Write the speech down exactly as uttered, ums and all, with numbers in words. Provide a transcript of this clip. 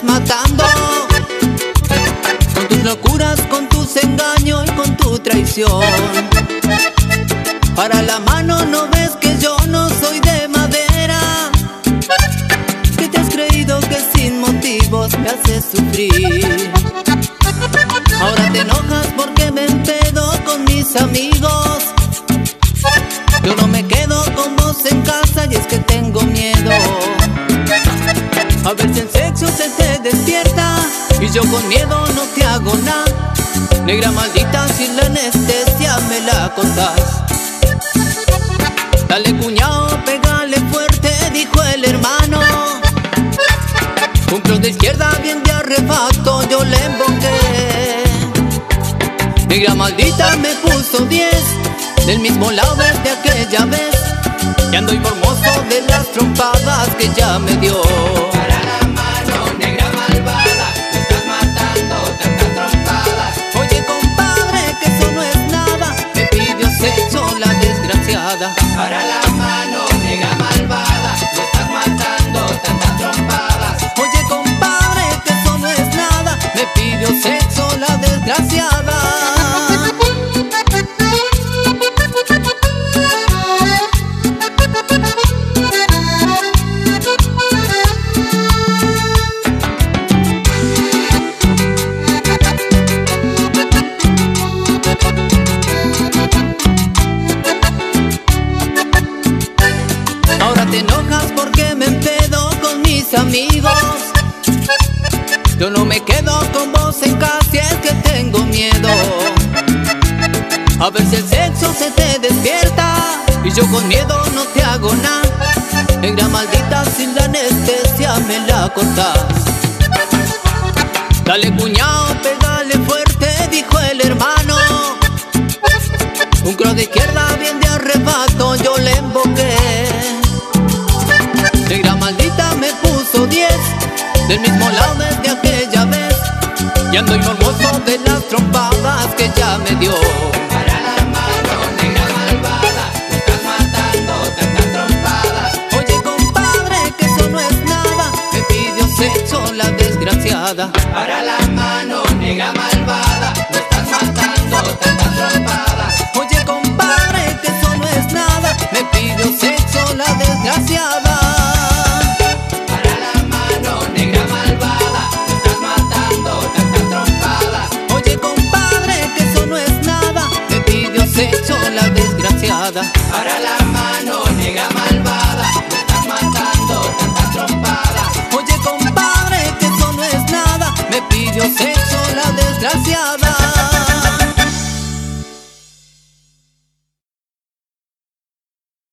matando, con tus locuras, con tus engaños y con tu traición. Para la mano no ves que yo no soy de madera, que te has creído que sin motivos me haces sufrir. Ahora te enojas porque me empedo con mis amigos. Yo no me quedo con vos en casa y es que tengo miedo a ver si el sexo se te despierta y yo con miedo no te hago nada. Negra maldita, si la anestesia me la contás. Dale cuñado, pégale fuerte, dijo el hermano. Un cross de izquierda bien de arrebato yo le emboqué. Negra maldita me puso diez, del mismo lado desde aquella vez. Y ando formoso de las trompadas que ya me dio. Para la mano, negra malvada, me estás matando tantas trompadas. Oye compadre, que eso no es nada, me pidió sexo la desgraciada. Para la mano, negra malvada, me estás matando tantas trompadas. Oye compadre, que eso no es nada, me pidió sexo la desgraciada. Te enojas porque me empedo con mis amigos. Yo no me quedo con vos en casa y es que tengo miedo a ver si el sexo se te despierta y yo con miedo no te hago nada. Negra maldita, sin la anestesia me la cortás. Dale cuñado, pégale fuerte, dijo el hermano. Un cross de izquierda bien de arrebato yo le emboqué. Negra maldita me puso diez, del mismo lado desde aquella vez. Y ando mormoso de las trompadas que ya me dio. Para la mano, negra malvada, me estás matando tantas trompadas. Oye compadre, que eso no es nada, me pidió sexo la desgraciada. Para la mano, negra malvada, me estás matando tantas trompadas. Oye compadre, que eso no es nada, me pidió sexo la desgraciada. Sexo la desgraciada. Para la mano, negra malvada, me estás matando tantas trompadas. Oye compadre, que eso no es nada, me pidió sexo